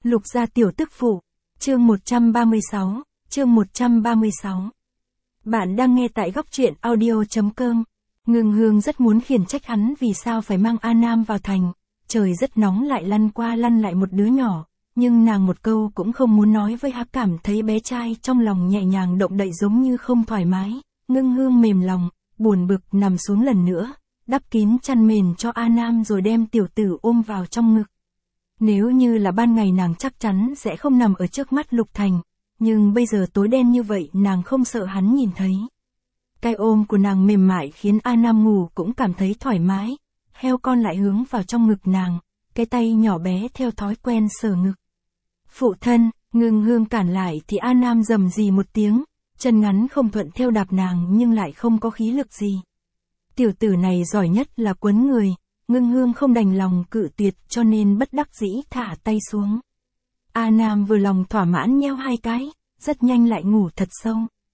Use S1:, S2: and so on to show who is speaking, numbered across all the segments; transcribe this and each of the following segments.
S1: Lục gia tiểu tức phụ. Chương 136, chương 136. Bạn đang nghe tại góc truyện audio.com. Ngưng Hương rất muốn khiển trách hắn vì sao phải mang A Nam vào thành. Trời rất nóng lại lăn qua lăn lại một đứa nhỏ. Nhưng nàng một câu cũng không muốn nói với hắn, cảm thấy bé trai trong lòng nhẹ nhàng động đậy giống như không thoải mái. Ngưng Hương mềm lòng, buồn bực nằm xuống lần nữa, đắp kín chăn mền cho A Nam rồi đem tiểu tử ôm vào trong ngực. Nếu như là ban ngày nàng chắc chắn sẽ không nằm ở trước mắt Lục Thành, nhưng bây giờ tối đen như vậy nàng không sợ hắn nhìn thấy. Cái ôm của nàng mềm mại khiến A Nam ngủ cũng cảm thấy thoải mái, heo con lại hướng vào trong ngực nàng, cái tay nhỏ bé theo thói quen sờ ngực. Phụ thân, Ngưng Hương cản lại thì A Nam rầm rì một tiếng, chân ngắn không thuận theo đạp nàng nhưng lại không có khí lực gì. Tiểu tử này giỏi nhất là quấn người. Ngưng Hương không đành lòng cự tuyệt cho nên bất đắc dĩ thả tay xuống. A Nam vừa lòng thỏa mãn nheo hai cái, rất nhanh lại ngủ thật sâu.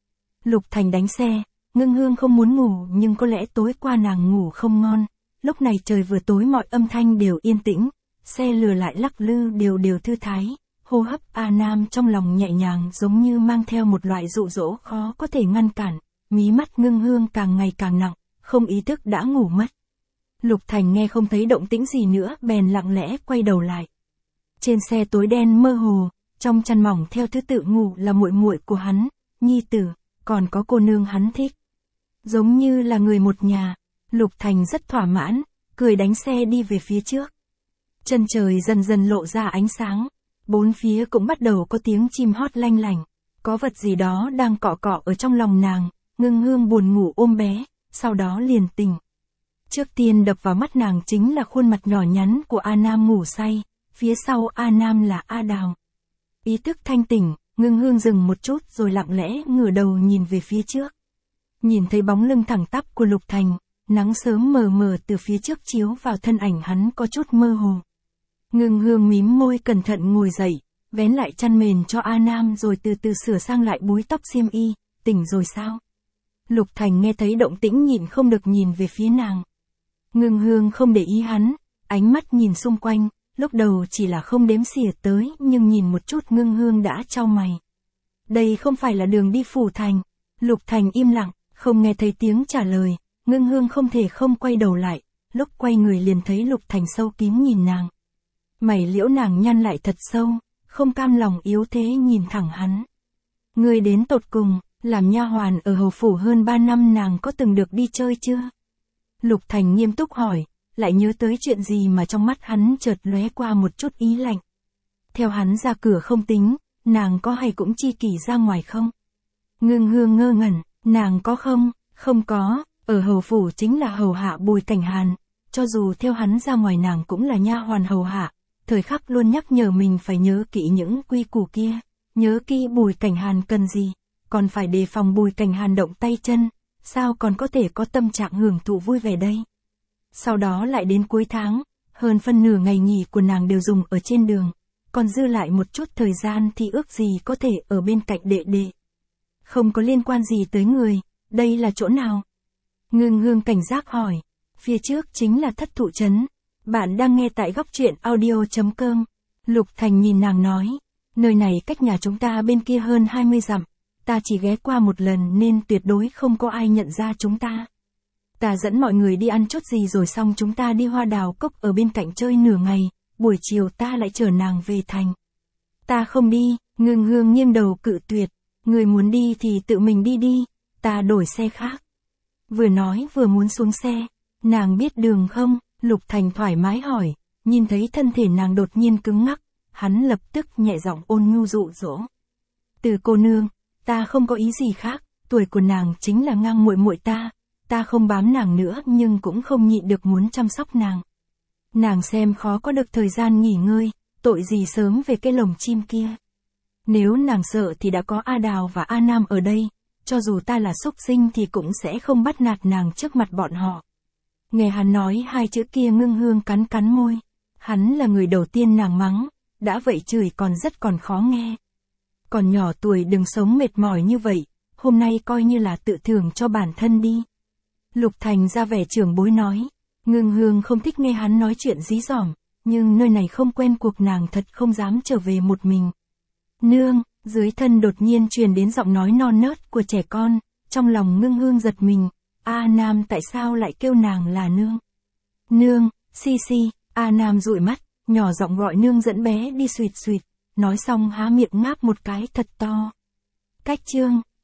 S1: Lục Thành đánh xe, Ngưng Hương không muốn ngủ nhưng có lẽ tối qua nàng ngủ không ngon. Lúc này trời vừa tối mọi âm thanh đều yên tĩnh, xe lừa lại lắc lư đều đều thư thái, hô hấp A Nam trong lòng nhẹ nhàng giống như mang theo một loại dụ dỗ khó có thể ngăn cản, mí mắt Ngưng Hương càng ngày càng nặng, không ý thức đã ngủ mất. Lục Thành nghe không thấy động tĩnh gì nữa bèn lặng lẽ quay đầu lại. Trên xe tối đen mơ hồ, trong chăn mỏng theo thứ tự ngủ là muội muội của hắn, nhi tử, còn có cô nương hắn thích. Giống như là người một nhà, Lục Thành rất thỏa mãn, cười đánh xe đi về phía trước. Chân trời dần dần lộ ra ánh sáng, bốn phía cũng bắt đầu có tiếng chim hót lanh lảnh, có vật gì đó đang cọ cọ ở trong lòng nàng. Ngưng Hương buồn ngủ ôm bé, sau đó liền tỉnh. Trước tiên đập vào mắt nàng chính là khuôn mặt nhỏ nhắn của A Nam ngủ say, phía sau A Nam là A Đào. Ý thức thanh tỉnh, Ngưng Hương dừng một chút rồi lặng lẽ ngửa đầu nhìn về phía trước. Nhìn thấy bóng lưng thẳng tắp của Lục Thành, nắng sớm mờ mờ từ phía trước chiếu vào thân ảnh hắn có chút mơ hồ. Ngưng Hương mím môi cẩn thận ngồi dậy, vén lại chăn mền cho A Nam rồi từ từ sửa sang lại búi tóc xiêm y, tỉnh rồi sao? Lục Thành nghe thấy động tĩnh nhịn không được nhìn về phía nàng. Ngưng Hương không để ý hắn, ánh mắt nhìn xung quanh, lúc đầu chỉ là không đếm xỉa tới nhưng nhìn một chút Ngưng Hương đã chau mày. Đây không phải là đường đi phủ thành. Lục Thành im lặng, không nghe thấy tiếng trả lời, Ngưng Hương không thể không quay đầu lại, lúc quay người liền thấy Lục Thành sâu kín nhìn nàng. Mày liễu nàng nhăn lại thật sâu, không cam lòng yếu thế nhìn thẳng hắn. Người đến tột cùng, làm nha hoàn ở hầu phủ hơn 3 năm nàng có từng được đi chơi chưa? Lục Thành nghiêm túc hỏi, lại nhớ tới chuyện gì mà trong mắt hắn chợt lóe qua một chút ý lạnh. Theo hắn ra cửa không tính, nàng có hay cũng chi kỷ ra ngoài không? Ngưng Hương ngơ ngẩn, nàng có không? Không có, ở hầu phủ chính là hầu hạ Bùi Cảnh Hàn, cho dù theo hắn ra ngoài nàng cũng là nha hoàn hầu hạ, thời khắc luôn nhắc nhở mình phải nhớ kỹ những quy củ kia, nhớ kỹ Bùi Cảnh Hàn cần gì, còn phải đề phòng Bùi Cảnh Hàn động tay chân. Sao còn có thể có tâm trạng hưởng thụ vui vẻ đây? Sau đó lại đến cuối tháng, hơn phân nửa ngày nghỉ của nàng đều dùng ở trên đường, còn dư lại một chút thời gian thì ước gì có thể ở bên cạnh đệ đệ. Không có liên quan gì tới người, đây là chỗ nào? Ngưng Hương cảnh giác hỏi, phía trước chính là Thất Thụ Trấn. Bạn đang nghe tại góc truyện audio.com. Lục Thành nhìn nàng nói, nơi này cách nhà chúng ta bên kia hơn 20 dặm. Ta chỉ ghé qua một lần nên tuyệt đối không có ai nhận ra chúng ta. Ta dẫn mọi người đi ăn chút gì rồi xong chúng ta đi Hoa Đào Cốc ở bên cạnh chơi nửa ngày, buổi chiều ta lại chở nàng về thành. Ta không đi, Ngưng Hương nghiêng đầu cự tuyệt, người muốn đi thì tự mình đi đi, ta đổi xe khác. Vừa nói vừa muốn xuống xe, nàng biết đường không? Lục Thành thoải mái hỏi, nhìn thấy thân thể nàng đột nhiên cứng ngắc, hắn lập tức nhẹ giọng ôn nhu dụ dỗ. Từ cô nương, ta không có ý gì khác, tuổi của nàng chính là ngang muội muội ta không bám nàng nữa nhưng cũng không nhịn được muốn chăm sóc nàng. Nàng xem khó có được thời gian nghỉ ngơi, tội gì sớm về cái lồng chim kia. Nếu nàng sợ thì đã có A Đào và A Nam ở đây, cho dù ta là súc sinh thì cũng sẽ không bắt nạt nàng trước mặt bọn họ. Nghe hắn nói hai chữ kia Ngưng Hương cắn cắn môi, hắn là người đầu tiên nàng mắng, đã vậy chửi còn rất khó nghe. Còn nhỏ tuổi đừng sống mệt mỏi như vậy, hôm nay coi như là tự thưởng cho bản thân đi. Lục Thành ra vẻ trưởng bối nói, Ngưng Hương không thích nghe hắn nói chuyện dí dỏm, nhưng nơi này không quen cuộc nàng thật không dám trở về một mình. Nương, dưới thân đột nhiên truyền đến giọng nói non nớt của trẻ con, trong lòng Ngưng Hương giật mình, A Nam tại sao lại kêu nàng là nương? Nương, si, A Nam dụi mắt, nhỏ giọng gọi nương dẫn bé đi suỵt suỵt, nói xong há miệng ngáp một cái thật to. Cách chương